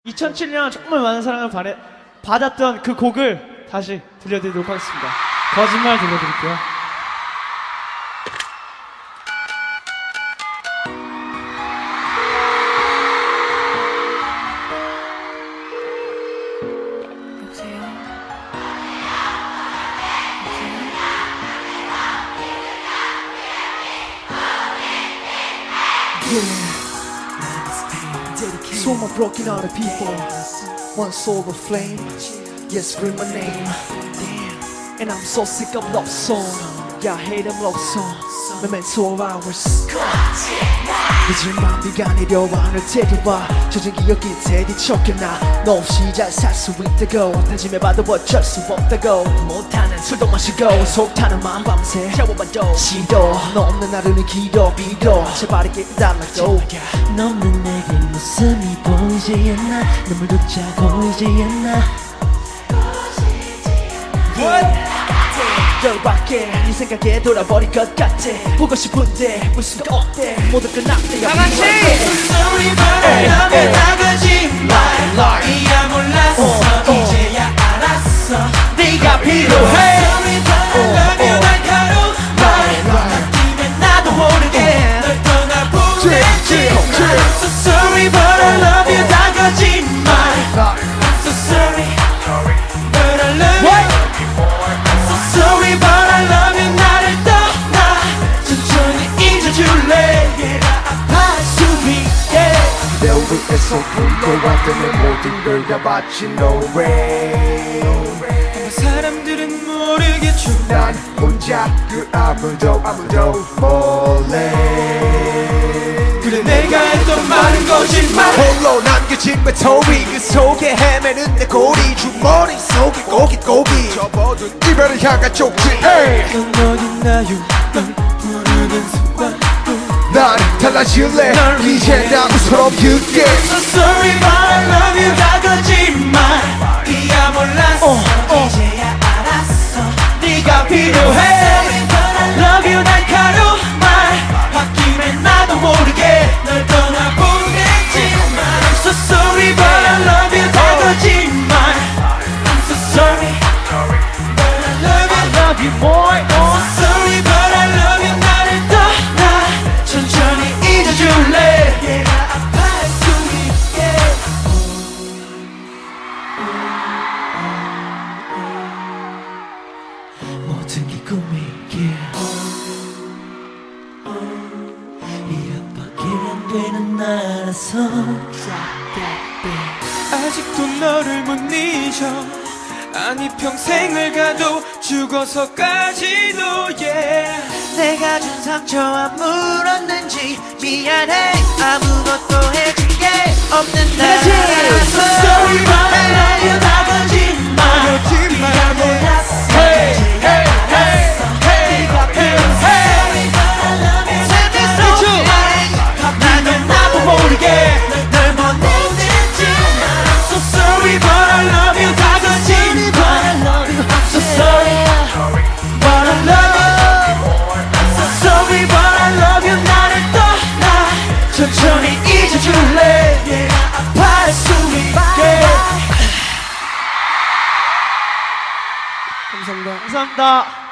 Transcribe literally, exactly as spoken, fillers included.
이천칠 년 정말 많은 사랑을 받아, 받았던 그 곡을 다시 들려드리도록 하겠습니다. 거짓말 들려드릴게요. So my broken hearted people, one soul of flame, yes, scream my name. And I'm so sick of love song, yeah, I hate them love song. Memento of hours. 늦은 밤 비가 내려와 널 데려와 젖은 기억 끝에 뒤척여나 너 없이 잘 살 수 있다고 다짐해봐도 어쩔 수 없다고 못하는 술도 마시고 속 타는 마음 밤새 채워봐도 시도 너 없는 하루는 길어 빌어 제발 깨달아도 너 없는 내게 웃음이 보이지 않나 눈물도 차고 이지 않나 What? 열받게 네 생각에 돌아버릴 것 같아 보고 싶은데 볼 수가 없대 모두 끝났대 다같이 Sorry but I love you 다 거짓말 이야 몰랐어 이제야 알았어 네가 필요해 Sorry but I love you 날카로운 말 바뀌면 나도 모르게 널 떠나보내지 I'm so sorry but I love you 다 거짓말 I'm so sorry but I love you Sorry but I love you 나를 떠나 천천히 잊어줄래 얘가 아파할 수 있게 내 위에서 불겨왔던 내 모든 걸 다 바친 No way 아마 사람들은 모르겠죠 난 혼자 그 아무도 아무도 몰래 그래 내가 했던 말은 거짓말 홀로 남겨진 외톨이 그 속에 헤매는 내 고리 주머니 속에 고깃 고기 접어둔 이별을 향한 쪽지 넌 어딨나요 널 부르는 순간 난 달라질래 이제 나 웃어럽힐게 So sorry but I love you 다 거짓말 이야 몰랐어 이제야 알았어 네가 필요해 Sorry but I love you 날카로운 말 바뀌면 나도 모르게 널 떠나보내지만 I'm so sorry but I love you 다 거짓말 I'm so sorry but I love you I love you more I'm so sorry but I love you 나를 떠나 천천히 잊어줄래 얘가 아파할 수 있게 모든 게 꿈이기에 이것밖에 안 되는 나라서 아직도 너를 못 잊어 아니 평생을 가도 죽어서까지도 yeah 내가 준 상처와 물었는지 미안해 아무것도 해준 게 없는 나라서 Sorry but I love you 다 거짓말 네가 몰랐어 Hey hey hey hey 네가 필요해 Sorry but I love you 다 거짓말 바뀌면 나도 모르게 널 보내지만 I'm so sorry but I love you 다 거짓말 I'm so sorry but I love you I'm so sorry but I love you 나를 떠나 천천히 잊어줄래 얘가 아파할 수 있게 감사합니다. 감사합니다.